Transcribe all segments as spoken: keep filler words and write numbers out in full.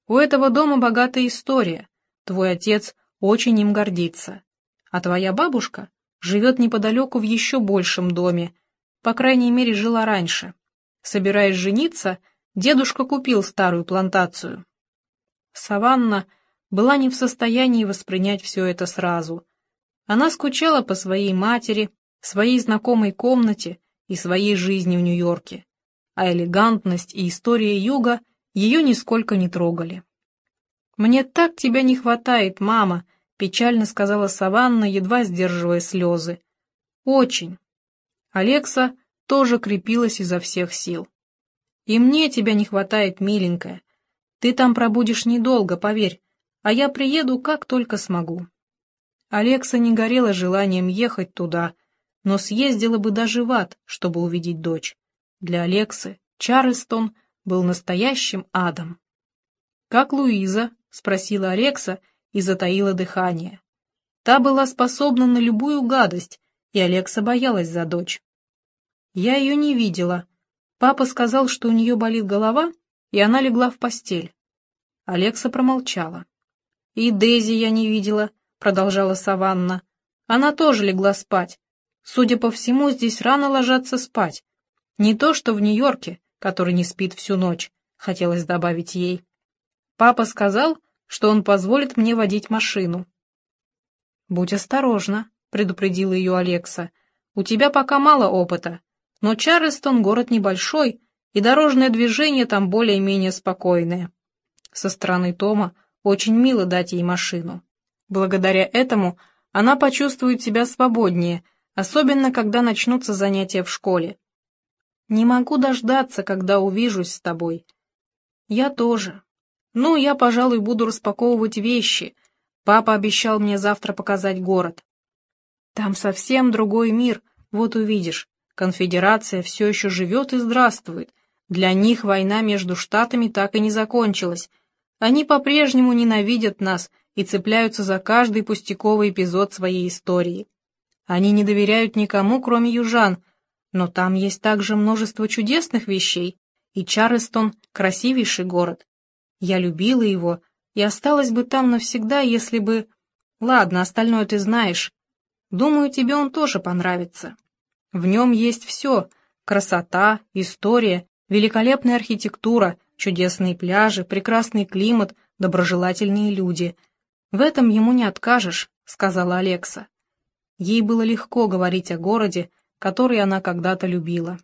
У этого дома богатая история, твой отец очень им гордится, а твоя бабушка живет неподалеку в еще большем доме, по крайней мере, жила раньше. Собираясь жениться, дедушка купил старую плантацию». Саванна была не в состоянии воспринять все это сразу. Она скучала по своей матери, своей знакомой комнате и своей жизни в Нью-Йорке, а элегантность и история Юга ее нисколько не трогали. «Мне так тебя не хватает, мама», — печально сказала Саванна, едва сдерживая слезы. «Очень». Алекса тоже крепилась изо всех сил. «И мне тебя не хватает, миленькая. Ты там пробудешь недолго, поверь, а я приеду, как только смогу». Алекса не горела желанием ехать туда, но съездила бы даже в ад, чтобы увидеть дочь. Для Алексы Чарльстон был настоящим адом. «Как Луиза?» — спросила Алекса и затаила дыхание. Та была способна на любую гадость, и Алекса боялась за дочь. «Я ее не видела. Папа сказал, что у нее болит голова, и она легла в постель». Алекса промолчала. «И Дейзи я не видела», — продолжала Саванна. «Она тоже легла спать. Судя по всему, здесь рано ложатся спать. Не то, что в Нью-Йорке, который не спит всю ночь», — хотелось добавить ей. «Папа сказал, что он позволит мне водить машину». «Будь осторожна», — предупредила ее Алекса. «У тебя пока мало опыта, но Чарльстон — город небольшой, и дорожное движение там более-менее спокойное». Со стороны Тома очень мило дать ей машину. Благодаря этому она почувствует себя свободнее, особенно когда начнутся занятия в школе. «Не могу дождаться, когда увижусь с тобой». «Я тоже. Ну, я, пожалуй, буду распаковывать вещи. Папа обещал мне завтра показать город». «Там совсем другой мир, вот увидишь. Конфедерация все еще живет и здравствует. Для них война между штатами так и не закончилась. Они по-прежнему ненавидят нас и цепляются за каждый пустяковый эпизод своей истории. Они не доверяют никому, кроме южан, но там есть также множество чудесных вещей, и Чарльстон — красивейший город. Я любила его и осталась бы там навсегда, если бы... Ладно, остальное ты знаешь. Думаю, тебе он тоже понравится. В нем есть все — красота, история, великолепная архитектура, чудесные пляжи, прекрасный климат, доброжелательные люди. В этом ему не откажешь», — сказала Алекса. Ей было легко говорить о городе, который она когда-то любила.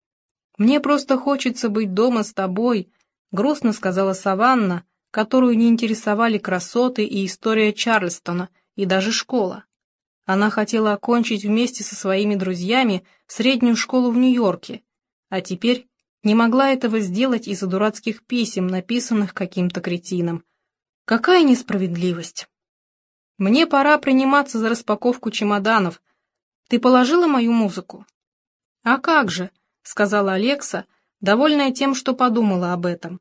«Мне просто хочется быть дома с тобой», — грустно сказала Саванна, которую не интересовали красоты и история Чарльстона, и даже школа. Она хотела окончить вместе со своими друзьями среднюю школу в Нью-Йорке, а теперь не могла этого сделать из-за дурацких писем, написанных каким-то кретином. Какая несправедливость! «Мне пора приниматься за распаковку чемоданов. Ты положила мою музыку?» «А как же», — сказала Алекса, довольная тем, что подумала об этом.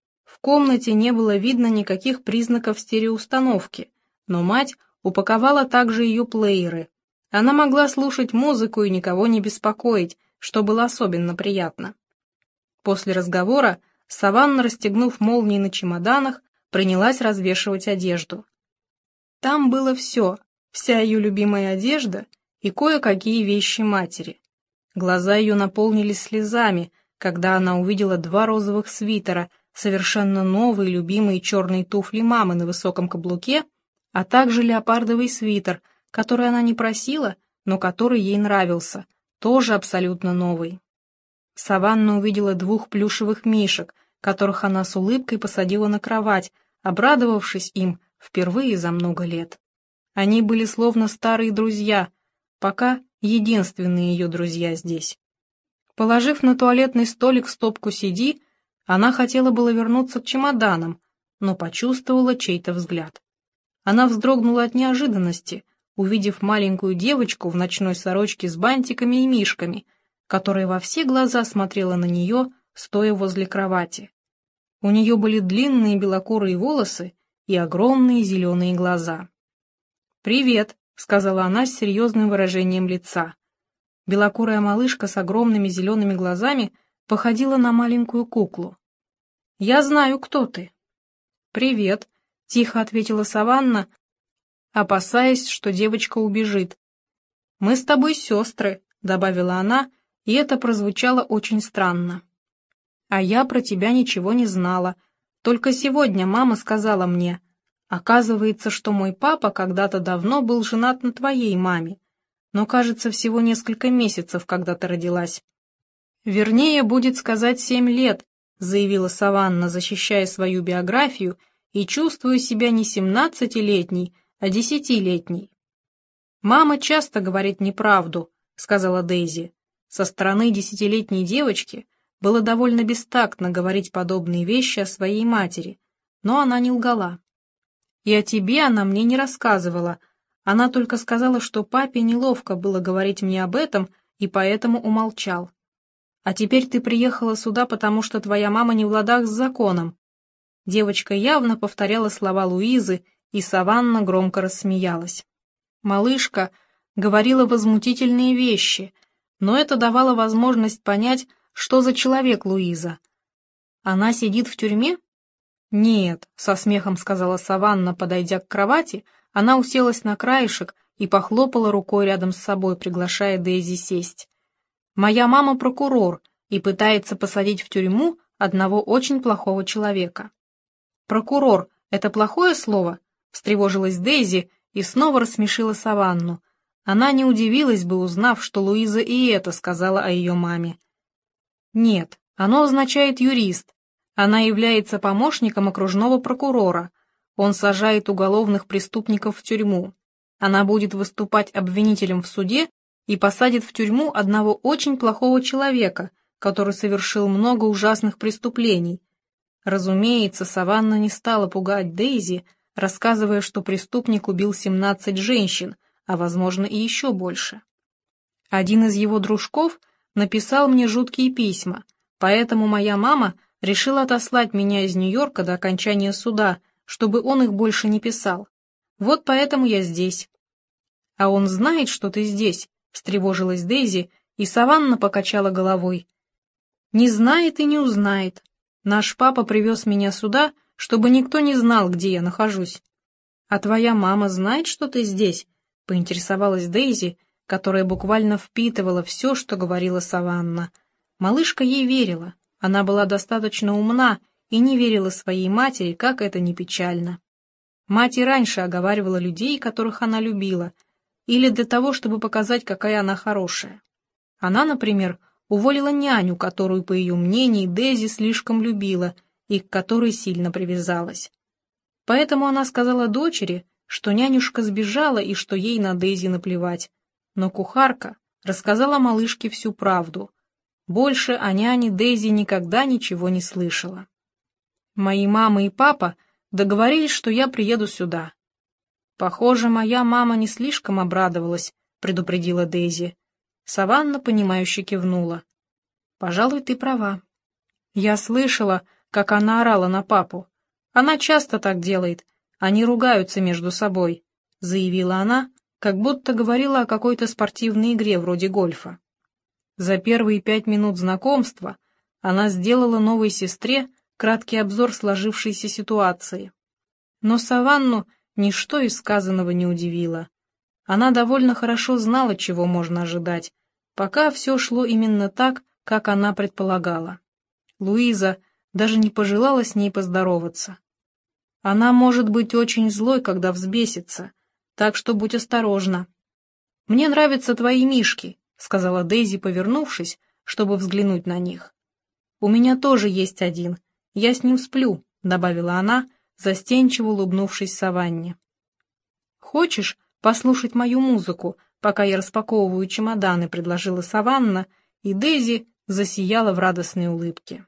В комнате не было видно никаких признаков стереоустановки, но мать упаковала также ее плееры. Она могла слушать музыку и никого не беспокоить, что было особенно приятно. После разговора Саванна, расстегнув молнии на чемоданах, принялась развешивать одежду. Там было все, вся ее любимая одежда и кое-какие вещи матери. Глаза ее наполнились слезами, когда она увидела два розовых свитера, совершенно новые любимые черные туфли мамы на высоком каблуке, а также леопардовый свитер, который она не просила, но который ей нравился, тоже абсолютно новый. Саванна увидела двух плюшевых мишек, которых она с улыбкой посадила на кровать, обрадовавшись им впервые за много лет. Они были словно старые друзья, пока единственные ее друзья здесь. Положив на туалетный столик стопку си ди, она хотела было вернуться к чемоданам, но почувствовала чей-то взгляд. Она вздрогнула от неожиданности, увидев маленькую девочку в ночной сорочке с бантиками и мишками, которая во все глаза смотрела на нее, стоя возле кровати. У нее были длинные белокурые волосы и огромные зеленые глаза. «Привет», — сказала она с серьезным выражением лица. Белокурая малышка с огромными зелеными глазами походила на маленькую куклу. «Я знаю, кто ты». «Привет», — тихо ответила Саванна, опасаясь, что девочка убежит. «Мы с тобой сестры», — добавила она, и это прозвучало очень странно. «А я про тебя ничего не знала. Только сегодня мама сказала мне, оказывается, что мой папа когда-то давно был женат на твоей маме, но, кажется, всего несколько месяцев, когда ты родилась». «Вернее, будет сказать семь лет», — заявила Саванна, защищая свою биографию, и чувствую себя не семнадцатилетней, а десятилетней. «Мама часто говорит неправду», — сказала Дейзи. Со стороны десятилетней девочки было довольно бестактно говорить подобные вещи о своей матери, но она не лгала. «И о тебе она мне не рассказывала. Она только сказала, что папе неловко было говорить мне об этом, и поэтому умолчал. А теперь ты приехала сюда, потому что твоя мама не в ладах с законом». Девочка явно повторяла слова Луизы, и Саванна громко рассмеялась. Малышка говорила возмутительные вещи, но это давало возможность понять, что за человек Луиза. «Она сидит в тюрьме?» «Нет», — со смехом сказала Саванна, подойдя к кровати, она уселась на краешек и похлопала рукой рядом с собой, приглашая Дейзи сесть. «Моя мама прокурор и пытается посадить в тюрьму одного очень плохого человека». «Прокурор — это плохое слово?» — встревожилась Дейзи и снова рассмешила Саванну. Она не удивилась бы, узнав, что Луиза и это сказала о ее маме. «Нет, оно означает юрист. Она является помощником окружного прокурора. Он сажает уголовных преступников в тюрьму. Она будет выступать обвинителем в суде и посадит в тюрьму одного очень плохого человека, который совершил много ужасных преступлений». Разумеется, Саванна не стала пугать Дейзи, рассказывая, что преступник убил семнадцать женщин, а, возможно, и еще больше. Один из его дружков написал мне жуткие письма, поэтому моя мама решила отослать меня из Нью-Йорка до окончания суда, чтобы он их больше не писал. Вот поэтому я здесь. «А он знает, что ты здесь?» — встревожилась Дейзи, и Саванна покачала головой. «Не знает и не узнает. Наш папа привез меня сюда, чтобы никто не знал, где я нахожусь». «А твоя мама знает, что ты здесь?» — поинтересовалась Дейзи, которая буквально впитывала все, что говорила Саванна. Малышка ей верила, она была достаточно умна и не верила своей матери, как это ни печально. Мать и раньше оговаривала людей, которых она любила, или для того, чтобы показать, какая она хорошая. Она, например, уволила няню, которую, по ее мнению, Дейзи слишком любила и к которой сильно привязалась. Поэтому она сказала дочери, что нянюшка сбежала и что ей на Дейзи наплевать. Но кухарка рассказала малышке всю правду. Больше о няне Дейзи никогда ничего не слышала. Мои мама и папа договорились, что я приеду сюда. Похоже, моя мама не слишком обрадовалась, предупредила Дейзи. Саванна, понимающе кивнула. «Пожалуй, ты права. Я слышала, как она орала на папу. Она часто так делает, они ругаются между собой», — заявила она, как будто говорила о какой-то спортивной игре вроде гольфа. За первые пять минут знакомства она сделала новой сестре краткий обзор сложившейся ситуации. Но Саванну ничто из сказанного не удивило. Она довольно хорошо знала, чего можно ожидать, пока все шло именно так, как она предполагала. Луиза даже не пожелала с ней поздороваться. «Она может быть очень злой, когда взбесится, так что будь осторожна». «Мне нравятся твои мишки», — сказала Дейзи, повернувшись, чтобы взглянуть на них. «У меня тоже есть один, я с ним сплю», — добавила она, застенчиво улыбнувшись Саванне. «Хочешь послушать мою музыку, пока я распаковываю чемоданы?» — предложила Саванна, и Дейзи засияла в радостной улыбке.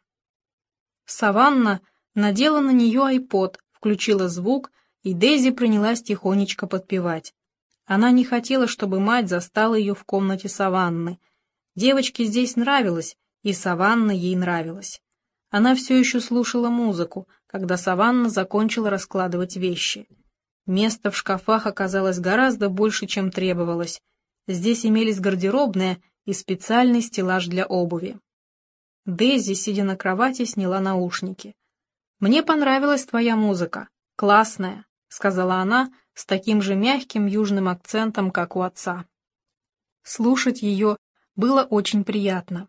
Саванна надела на нее айпод, включила звук, и Дейзи принялась тихонечко подпевать. Она не хотела, чтобы мать застала ее в комнате Саванны. Девочке здесь нравилось, и Саванна ей нравилась. Она все еще слушала музыку, когда Саванна закончила раскладывать вещи. Места в шкафах оказалось гораздо больше, чем требовалось. Здесь имелись гардеробная и специальный стеллаж для обуви. Дейзи, сидя на кровати, сняла наушники. «Мне понравилась твоя музыка. Классная», — сказала она с таким же мягким южным акцентом, как у отца. Слушать ее было очень приятно.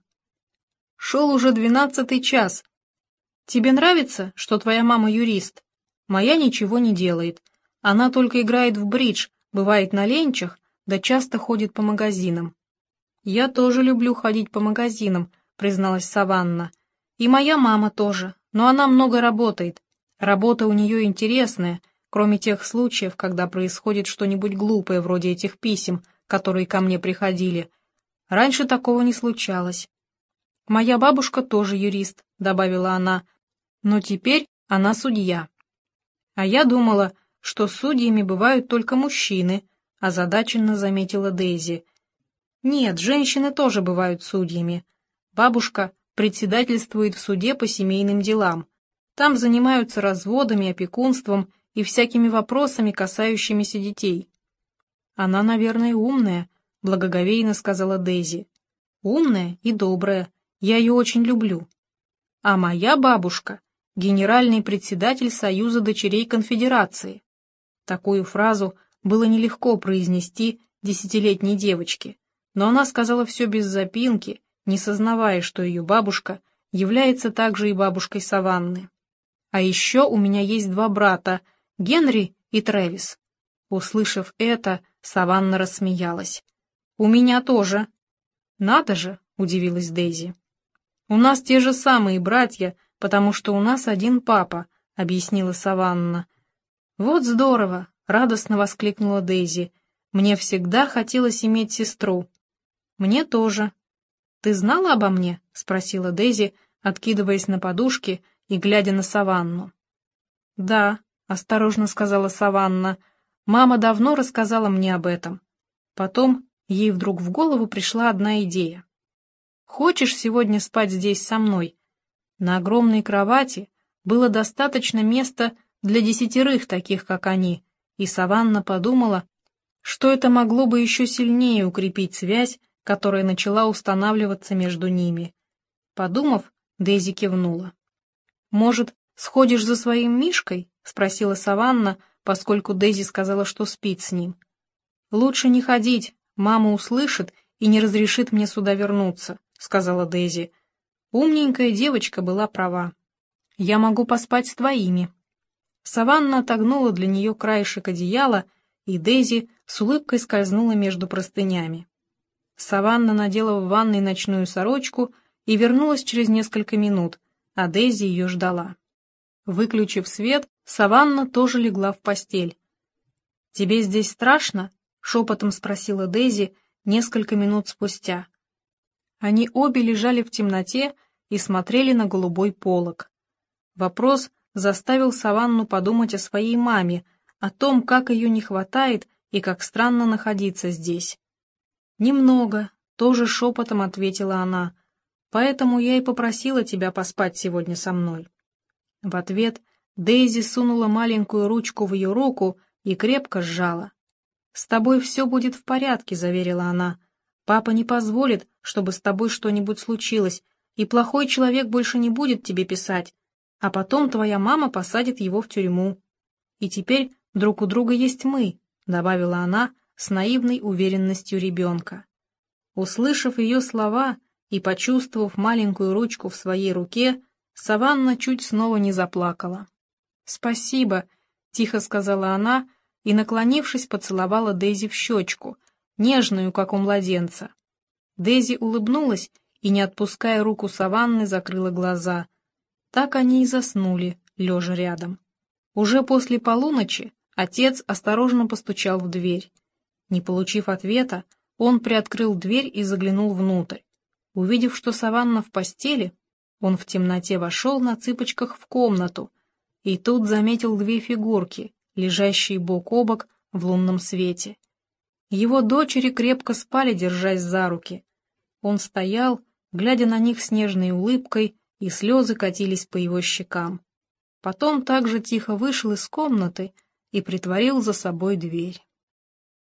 Шел уже двенадцатый час. «Тебе нравится, что твоя мама юрист? Моя ничего не делает. Она только играет в бридж, бывает на ленчах, да часто ходит по магазинам». «Я тоже люблю ходить по магазинам», — призналась Саванна. «И моя мама тоже, но она много работает. Работа у нее интересная, кроме тех случаев, когда происходит что-нибудь глупое, вроде этих писем, которые ко мне приходили. Раньше такого не случалось». «Моя бабушка тоже юрист», — добавила она, — «но теперь она судья». «А я думала, что судьями бывают только мужчины», — озадаченно заметила Дейзи. «Нет, женщины тоже бывают судьями. Бабушка председательствует в суде по семейным делам. Там занимаются разводами, опекунством и всякими вопросами, касающимися детей». «Она, наверное, умная», — благоговейно сказала Дейзи. «Умная и добрая. Я ее очень люблю. А моя бабушка — генеральный председатель Союза дочерей Конфедерации». Такую фразу было нелегко произнести десятилетней девочке, но она сказала все без запинки, не сознавая, что ее бабушка является также и бабушкой Саванны. «А еще у меня есть два брата, Генри и Трэвис». Услышав это, Саванна рассмеялась. «У меня тоже». «Надо же», — удивилась Дейзи. «У нас те же самые братья, потому что у нас один папа», — объяснила Саванна. «Вот здорово», — радостно воскликнула Дейзи. «Мне всегда хотелось иметь сестру». «Мне тоже». «Ты знала обо мне?» — спросила Дейзи, откидываясь на подушке и глядя на Саванну. «Да», — осторожно сказала Саванна. «Мама давно рассказала мне об этом». Потом ей вдруг в голову пришла одна идея. «Хочешь сегодня спать здесь со мной?» На огромной кровати было достаточно места для десятерых таких, как они, и Саванна подумала, что это могло бы еще сильнее укрепить связь, которая начала устанавливаться между ними. Подумав, Дейзи кивнула. «Может, сходишь за своим Мишкой?» — спросила Саванна, поскольку Дейзи сказала, что спит с ним. «Лучше не ходить, мама услышит и не разрешит мне сюда вернуться», — сказала Дейзи. Умненькая девочка была права. «Я могу поспать с твоими». Саванна отогнула для нее краешек одеяла, и Дейзи с улыбкой скользнула между простынями. Саванна надела в ванной ночную сорочку и вернулась через несколько минут, а Дейзи ее ждала. Выключив свет, Саванна тоже легла в постель. «Тебе здесь страшно?» — шепотом спросила Дейзи несколько минут спустя. Они обе лежали в темноте и смотрели на голубой полог. Вопрос заставил Саванну подумать о своей маме, о том, как ее не хватает и как странно находиться здесь. «Немного», — тоже шепотом ответила она, — «поэтому я и попросила тебя поспать сегодня со мной». В ответ Дейзи сунула маленькую ручку в ее руку и крепко сжала. «С тобой все будет в порядке», — заверила она. «Папа не позволит, чтобы с тобой что-нибудь случилось, и плохой человек больше не будет тебе писать, а потом твоя мама посадит его в тюрьму. И теперь друг у друга есть мы», — добавила она с наивной уверенностью ребенка. Услышав ее слова и почувствовав маленькую ручку в своей руке, Саванна чуть снова не заплакала. «Спасибо», — тихо сказала она и, наклонившись, поцеловала Дейзи в щечку, нежную, как у младенца. Дейзи улыбнулась и, не отпуская руку Саванны, закрыла глаза. Так они и заснули, лежа рядом. Уже после полуночи отец осторожно постучал в дверь. Не получив ответа, он приоткрыл дверь и заглянул внутрь. Увидев, что Саванна в постели, он в темноте вошел на цыпочках в комнату и тут заметил две фигурки, лежащие бок о бок в лунном свете. Его дочери крепко спали, держась за руки. Он стоял, глядя на них с нежной улыбкой, и слезы катились по его щекам. Потом также тихо вышел из комнаты и притворил за собой дверь.